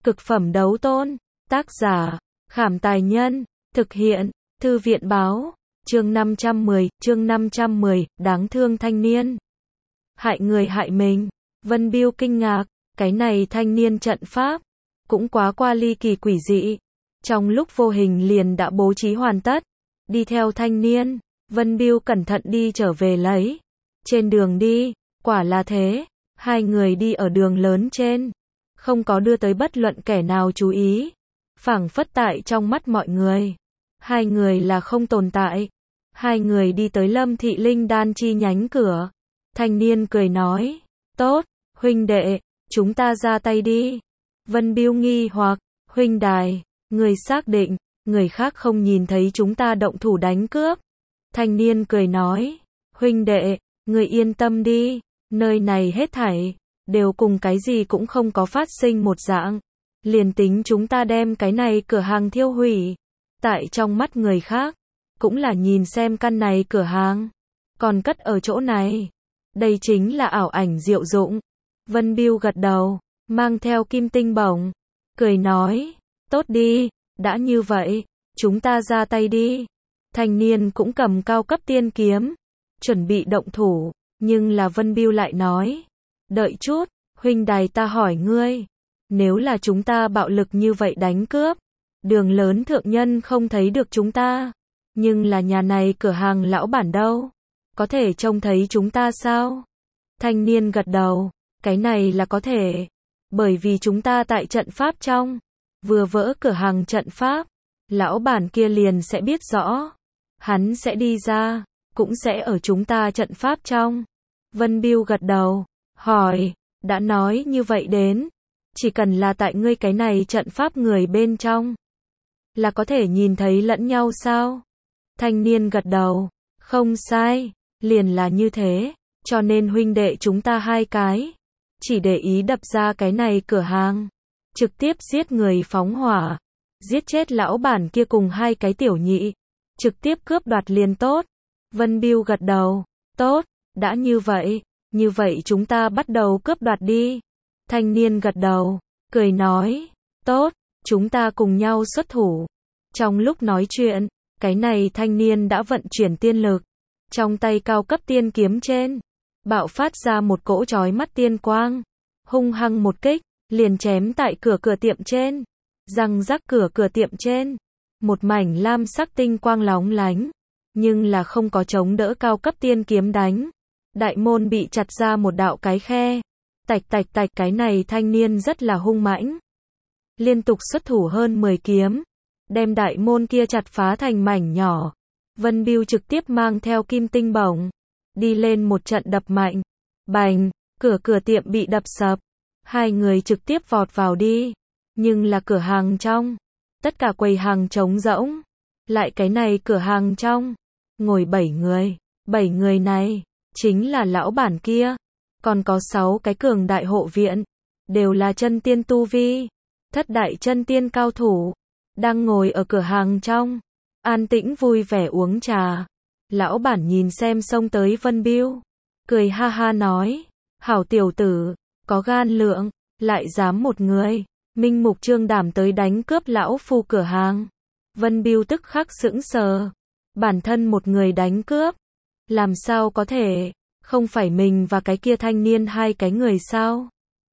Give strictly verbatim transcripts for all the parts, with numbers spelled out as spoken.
Cực phẩm đấu tôn. Tác giả, Khảm Tài Nhân. Thực hiện, Thư viện Báo. Chương năm trăm mười, chương năm trăm mười, đáng thương thanh niên. Hại người hại mình. Vân Biêu kinh ngạc, cái này thanh niên trận pháp, cũng quá qua ly kỳ quỷ dị. Trong lúc vô hình liền đã bố trí hoàn tất. Đi theo thanh niên, Vân Biêu cẩn thận đi trở về lấy. Trên đường đi, quả là thế, hai người đi ở đường lớn trên, không có đưa tới bất luận kẻ nào chú ý. Phảng phất tại trong mắt mọi người, hai người là không tồn tại. Hai người đi tới Lâm Thị Linh Đan chi nhánh cửa. Thanh niên cười nói, tốt, huynh đệ, chúng ta ra tay đi. Vân Biêu nghi hoặc, huynh đài, người xác định, người khác không nhìn thấy chúng ta động thủ đánh cướp. Thanh niên cười nói, huynh đệ, người yên tâm đi, nơi này hết thảy đều cùng cái gì cũng không có phát sinh một dạng. Liền tính chúng ta đem cái này cửa hàng thiêu hủy, tại trong mắt người khác, cũng là nhìn xem căn này cửa hàng còn cất ở chỗ này. Đây chính là ảo ảnh diệu dụng. Vân Biêu gật đầu, mang theo kim tinh bổng, cười nói, tốt đi, đã như vậy, chúng ta ra tay đi. Thanh niên cũng cầm cao cấp tiên kiếm, chuẩn bị động thủ, nhưng là Vân Biêu lại nói, đợi chút, huynh đài ta hỏi ngươi, nếu là chúng ta bạo lực như vậy đánh cướp, đường lớn thượng nhân không thấy được chúng ta, nhưng là nhà này cửa hàng lão bản đâu, có thể trông thấy chúng ta sao? Thanh niên gật đầu, cái này là có thể, bởi vì chúng ta tại trận pháp trong, vừa vỡ cửa hàng trận pháp, lão bản kia liền sẽ biết rõ, hắn sẽ đi ra, cũng sẽ ở chúng ta trận pháp trong. Vân Biêu gật đầu, hỏi, đã nói như vậy đến, chỉ cần là tại ngươi cái này trận pháp người bên trong, là có thể nhìn thấy lẫn nhau sao? Thanh niên gật đầu, không sai, liền là như thế, cho nên huynh đệ chúng ta hai cái, chỉ để ý đập ra cái này cửa hàng, trực tiếp giết người phóng hỏa, giết chết lão bản kia cùng hai cái tiểu nhị, trực tiếp cướp đoạt liền tốt. Vân Biêu gật đầu, tốt, đã như vậy, như vậy chúng ta bắt đầu cướp đoạt đi. Thanh niên gật đầu, cười nói, tốt, chúng ta cùng nhau xuất thủ. Trong lúc nói chuyện, cái này thanh niên đã vận chuyển tiên lực, trong tay cao cấp tiên kiếm trên, bạo phát ra một cỗ chói mắt tiên quang, hung hăng một kích, liền chém tại cửa cửa tiệm trên, răng rắc cửa cửa tiệm trên, một mảnh lam sắc tinh quang lóng lánh, nhưng là không có chống đỡ cao cấp tiên kiếm đánh. Đại môn bị chặt ra một đạo cái khe, tạch tạch tạch, cái này thanh niên rất là hung mãnh, liên tục xuất thủ hơn mười kiếm, đem đại môn kia chặt phá thành mảnh nhỏ. Vân Biêu trực tiếp mang theo kim tinh bổng, đi lên một trận đập mạnh, bành, cửa cửa tiệm bị đập sập, hai người trực tiếp vọt vào đi, nhưng là cửa hàng trong, tất cả quầy hàng trống rỗng, lại cái này cửa hàng trong, ngồi bảy người, bảy người này, chính là lão bản kia, còn có sáu cái cường đại hộ viện, đều là chân tiên tu vi, thất đại chân tiên cao thủ, đang ngồi ở cửa hàng trong, an tĩnh vui vẻ uống trà. Lão bản nhìn xem xông tới Vân Biêu, cười ha ha nói, hảo tiểu tử, có gan lượng, lại dám một người, minh mục trương đảm tới đánh cướp lão phu cửa hàng. Vân Biêu tức khắc sững sờ, bản thân một người đánh cướp, làm sao có thể, không phải mình và cái kia thanh niên hai cái người sao?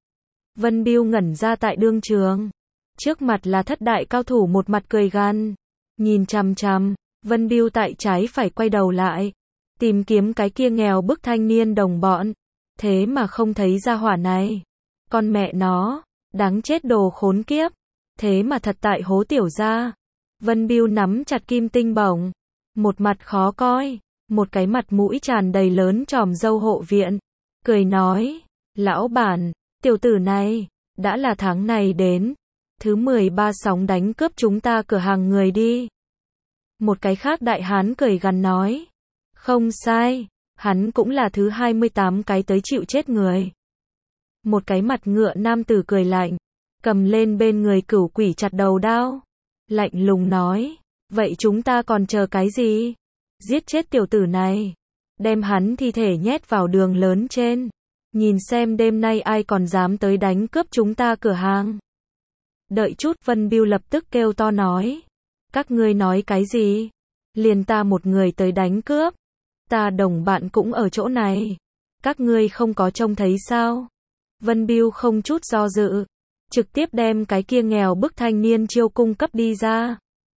Vân Biêu ngẩn ra tại đương trường, trước mặt là thất đại cao thủ một mặt cười gan, nhìn chằm chằm. Vân Biêu tại trái phải quay đầu lại, tìm kiếm cái kia nghèo bức thanh niên đồng bọn, thế mà không thấy ra hỏa này. Con mẹ nó, đáng chết đồ khốn kiếp, thế mà thật tại hố tiểu gia. Vân Biêu nắm chặt kim tinh bổng, một mặt khó coi, một cái mặt mũi tràn đầy lớn tròm râu hộ viện, cười nói, lão bản, tiểu tử này, đã là tháng này đến, thứ mười ba sóng đánh cướp chúng ta cửa hàng người đi. Một cái khác đại hán cười gằn nói, không sai, hắn cũng là thứ hai mươi tám cái tới chịu chết người. Một cái mặt ngựa nam tử cười lạnh, cầm lên bên người cửu quỷ chặt đầu đao, lạnh lùng nói, vậy chúng ta còn chờ cái gì? Giết chết tiểu tử này, đem hắn thi thể nhét vào đường lớn trên, nhìn xem đêm nay ai còn dám tới đánh cướp chúng ta cửa hàng. Đợi chút, Vân Bưu lập tức kêu to nói. Các ngươi nói cái gì? Liền ta một người tới đánh cướp. Ta đồng bạn cũng ở chỗ này. Các ngươi không có trông thấy sao? Vân Bưu không chút do dự, trực tiếp đem cái kia nghèo bức thanh niên chiêu cung cấp đi ra.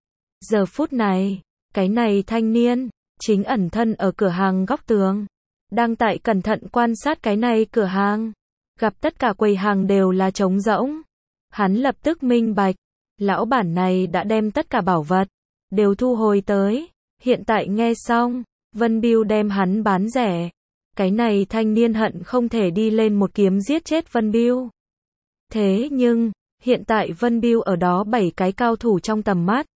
Giờ phút này, cái này thanh niên, chính ẩn thân ở cửa hàng góc tường. Đang tại cẩn thận quan sát cái này cửa hàng. Gặp tất cả quầy hàng đều là trống rỗng. Hắn lập tức minh bạch. Lão bản này đã đem tất cả bảo vật đều thu hồi tới. Hiện tại nghe xong, Vân Bưu đem hắn bán rẻ. Cái này thanh niên hận không thể đi lên một kiếm giết chết Vân Bưu. Thế nhưng, hiện tại Vân Bưu ở đó bảy cái cao thủ trong tầm mắt.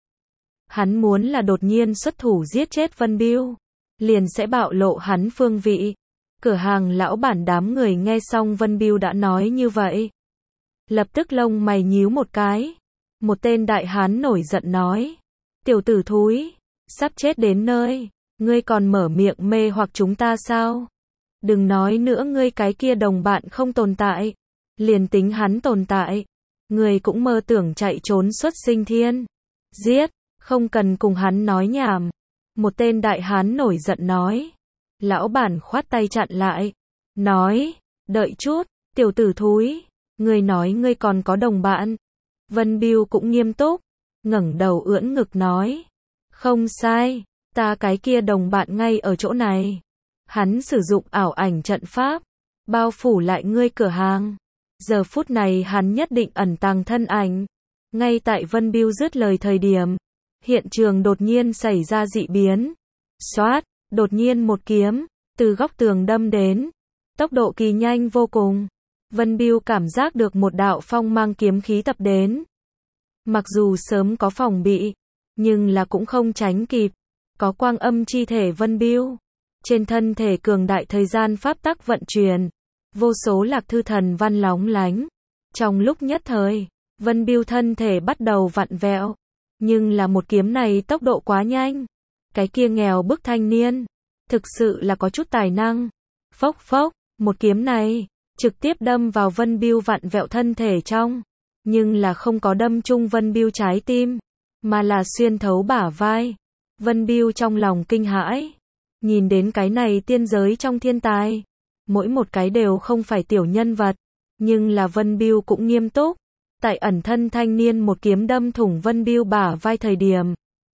Hắn muốn là đột nhiên xuất thủ giết chết Vân Bưu, liền sẽ bạo lộ hắn phương vị. Cửa hàng lão bản đám người nghe xong Vân Bưu đã nói như vậy. Lập tức lông mày nhíu một cái. Một tên đại hán nổi giận nói. Tiểu tử thúi, sắp chết đến nơi, ngươi còn mở miệng mê hoặc chúng ta sao? Đừng nói nữa, ngươi cái kia đồng bạn không tồn tại. Liền tính hắn tồn tại, ngươi cũng mơ tưởng chạy trốn xuất sinh thiên. Giết, không cần cùng hắn nói nhảm. Một tên đại hán nổi giận nói. Lão bản khoát tay chặn lại. Nói, đợi chút, tiểu tử thúi, ngươi nói ngươi còn có đồng bạn. Vân Bưu cũng nghiêm túc, ngẩng đầu ưỡn ngực nói. Không sai, ta cái kia đồng bạn ngay ở chỗ này. Hắn sử dụng ảo ảnh trận pháp, bao phủ lại ngươi cửa hàng. Giờ phút này hắn nhất định ẩn tàng thân ảnh. Ngay tại Vân Bưu dứt lời thời điểm, hiện trường đột nhiên xảy ra dị biến. Xoát, đột nhiên một kiếm, từ góc tường đâm đến. Tốc độ kỳ nhanh vô cùng. Vân Bưu cảm giác được một đạo phong mang kiếm khí tập đến. Mặc dù sớm có phòng bị, nhưng là cũng không tránh kịp. Có quang âm chi thể Vân Bưu. Trên thân thể cường đại thời gian pháp tắc vận chuyển. Vô số lạc thư thần văn lóng lánh. Trong lúc nhất thời, Vân Bưu thân thể bắt đầu vặn vẹo. Nhưng là một kiếm này tốc độ quá nhanh. Cái kia nghèo bức thanh niên, thực sự là có chút tài năng. Phốc phốc, một kiếm này, trực tiếp đâm vào Vân Bưu vặn vẹo thân thể trong. Nhưng là không có đâm trúng Vân Bưu trái tim, mà là xuyên thấu bả vai. Vân Bưu trong lòng kinh hãi. Nhìn đến cái này tiên giới trong thiên tài. Mỗi một cái đều không phải tiểu nhân vật. Nhưng là Vân Bưu cũng nghiêm túc. Tại ẩn thân thanh niên một kiếm đâm thủng Vân Bưu bả vai thời điểm.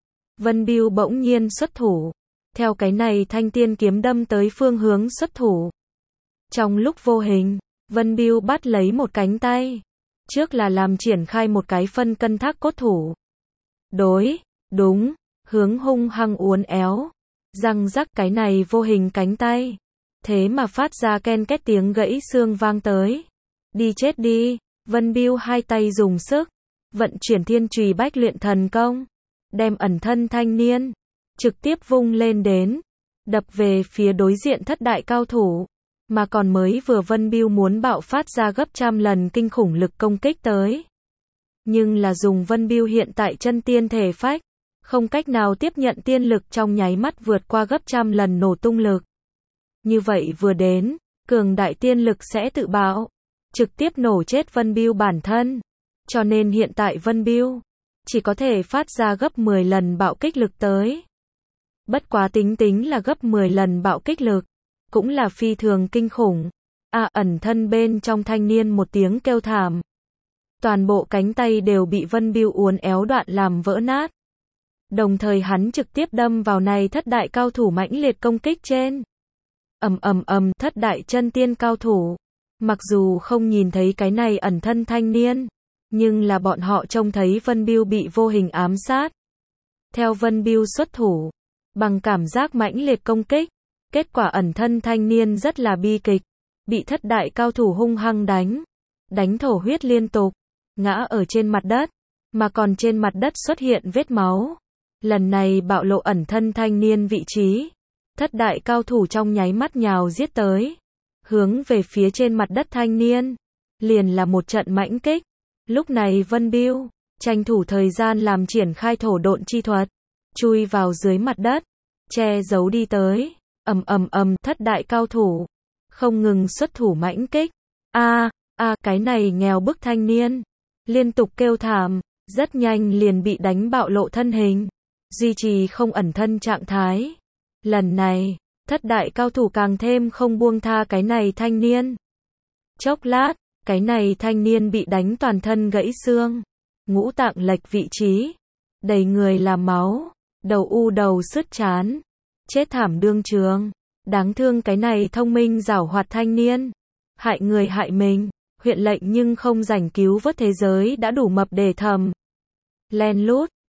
Vân Bưu bỗng nhiên xuất thủ. Theo cái này thanh tiên kiếm đâm tới phương hướng xuất thủ. Trong lúc vô hình, Vân Bưu bắt lấy một cánh tay. Trước là làm triển khai một cái phân cân thác cốt thủ. Đối, đúng, hướng hung hăng uốn éo. Răng rắc cái này vô hình cánh tay. Thế mà phát ra ken két tiếng gãy xương vang tới. Đi chết đi, Vân Bưu hai tay dùng sức. Vận chuyển thiên trùy bách luyện thần công. Đem ẩn thân thanh niên. Trực tiếp vung lên đến. Đập về phía đối diện thất đại cao thủ. Mà còn mới vừa Vân Bưu muốn bạo phát ra gấp trăm lần kinh khủng lực công kích tới. Nhưng là dùng Vân Bưu hiện tại chân tiên thể phách. Không cách nào tiếp nhận tiên lực trong nháy mắt vượt qua gấp trăm lần nổ tung lực. Như vậy vừa đến, cường đại tiên lực sẽ tự bạo. Trực tiếp nổ chết Vân Bưu bản thân. Cho nên hiện tại Vân Bưu chỉ có thể phát ra gấp mười lần bạo kích lực tới. Bất quá tính tính là gấp mười lần bạo kích lực. Cũng là phi thường kinh khủng. À, ẩn thân bên trong thanh niên một tiếng kêu thảm. Toàn bộ cánh tay đều bị Vân Bưu uốn éo đoạn làm vỡ nát. Đồng thời hắn trực tiếp đâm vào này thất đại cao thủ mãnh liệt công kích trên. Ầm ầm ầm, thất đại chân tiên cao thủ. Mặc dù không nhìn thấy cái này ẩn thân thanh niên, nhưng là bọn họ trông thấy Vân Bưu bị vô hình ám sát. Theo Vân Bưu xuất thủ, bằng cảm giác mãnh liệt công kích, kết quả ẩn thân thanh niên rất là bi kịch, bị thất đại cao thủ hung hăng đánh, đánh thổ huyết liên tục, ngã ở trên mặt đất, mà còn trên mặt đất xuất hiện vết máu. Lần này bạo lộ ẩn thân thanh niên vị trí, thất đại cao thủ trong nháy mắt nhào giết tới, hướng về phía trên mặt đất thanh niên, liền là một trận mãnh kích. Lúc này Vân Bưu tranh thủ thời gian làm triển khai thổ độn chi thuật, chui vào dưới mặt đất, che giấu đi tới. Ầm ầm ầm, thất đại cao thủ không ngừng xuất thủ mãnh kích. A, a, cái này nghèo bức thanh niên, liên tục kêu thảm, rất nhanh liền bị đánh bạo lộ thân hình, duy trì không ẩn thân trạng thái. Lần này, thất đại cao thủ càng thêm không buông tha cái này thanh niên. Chốc lát, cái này thanh niên bị đánh toàn thân gãy xương, ngũ tạng lệch vị trí, đầy người là máu, đầu u đầu sứt chán, chết thảm đương trường. Đáng thương cái này thông minh giảo hoạt thanh niên, hại người hại mình, huyện lệnh nhưng không rảnh cứu vớt thế giới đã đủ mập để thầm. Len lút,